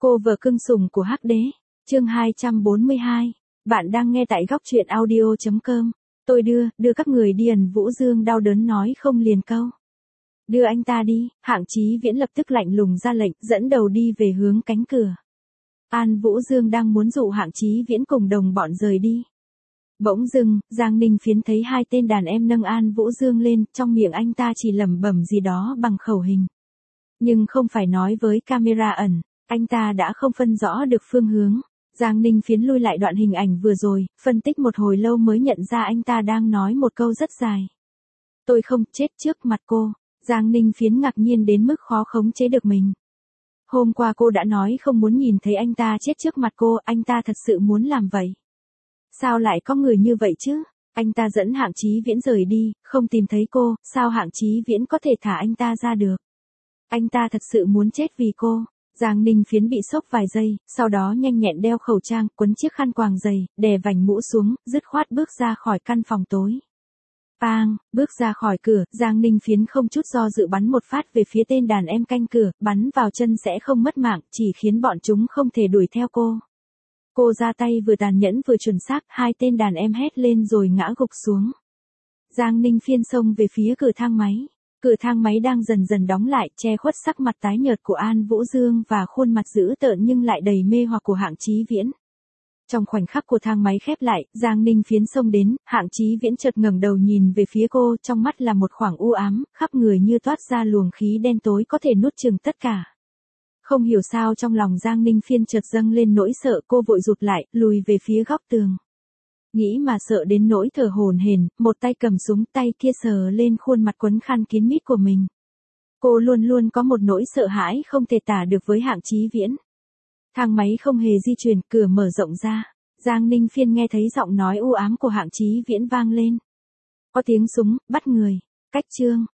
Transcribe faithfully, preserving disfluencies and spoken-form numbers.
Cô vợ cưng sủng của Hắc Đế, chương hai trăm bốn mươi hai. Bạn đang nghe tại góc truyện audio chấm com. Tôi đưa, đưa các người đi. Ẩn Vũ Dương đau đớn nói không liền câu. Đưa anh ta đi. Hạng Chí Viễn lập tức lạnh lùng ra lệnh, dẫn đầu đi về hướng cánh cửa. An Vũ Dương đang muốn dụ Hạng Chí Viễn cùng đồng bọn rời đi. Bỗng dưng, Giang Ninh Phiến thấy hai tên đàn em nâng An Vũ Dương lên, trong miệng anh ta chỉ lẩm bẩm gì đó bằng khẩu hình. Nhưng không phải nói với camera ẩn, anh ta đã không phân rõ được phương hướng. Giang Ninh Phiến lui lại đoạn hình ảnh vừa rồi, phân tích một hồi lâu mới nhận ra anh ta đang nói một câu rất dài. Tôi không chết trước mặt cô. Giang Ninh Phiến ngạc nhiên đến mức khó khống chế được mình. Hôm qua cô đã nói không muốn nhìn thấy anh ta chết trước mặt cô, anh ta thật sự muốn làm vậy. Sao lại có người như vậy chứ? Anh ta dẫn Hạng Chí Viễn rời đi, không tìm thấy cô, sao Hạng Chí Viễn có thể thả anh ta ra được? Anh ta thật sự muốn chết vì cô. Giang Ninh Phiến bị sốc vài giây, sau đó nhanh nhẹn đeo khẩu trang, quấn chiếc khăn quàng dày, đè vành mũ xuống, dứt khoát bước ra khỏi căn phòng tối. Pang, bước ra khỏi cửa, Giang Ninh Phiến không chút do dự bắn một phát về phía tên đàn em canh cửa, bắn vào chân sẽ không mất mạng, chỉ khiến bọn chúng không thể đuổi theo cô. Cô ra tay vừa tàn nhẫn vừa chuẩn xác, hai tên đàn em hét lên rồi ngã gục xuống. Giang Ninh Phiên xông về phía cửa thang máy. Cửa thang máy đang dần dần đóng lại, che khuất sắc mặt tái nhợt của An Vũ Dương và khuôn mặt dữ tợn nhưng lại đầy mê hoặc của Hạng Chí Viễn. Trong khoảnh khắc của thang máy khép lại, Giang Ninh Phiến xông đến, Hạng Chí Viễn chợt ngẩng đầu nhìn về phía cô, trong mắt là một khoảng u ám, khắp người như toát ra luồng khí đen tối có thể nuốt chửng tất cả. Không hiểu sao trong lòng Giang Ninh Phiên chợt dâng lên nỗi sợ, cô vội rụt lại, lùi về phía góc tường. Nghĩ mà sợ đến nỗi thở hổn hển, một tay cầm súng, tay kia sờ lên khuôn mặt quấn khăn kín mít của mình. Cô luôn luôn có một nỗi sợ hãi không thể tả được với Hạng Chí Viễn. Thang máy không hề di chuyển, cửa mở rộng ra. Giang Ninh Phiên nghe thấy giọng nói u ám của Hạng Chí Viễn vang lên. Có tiếng súng, bắt người. Cách chương.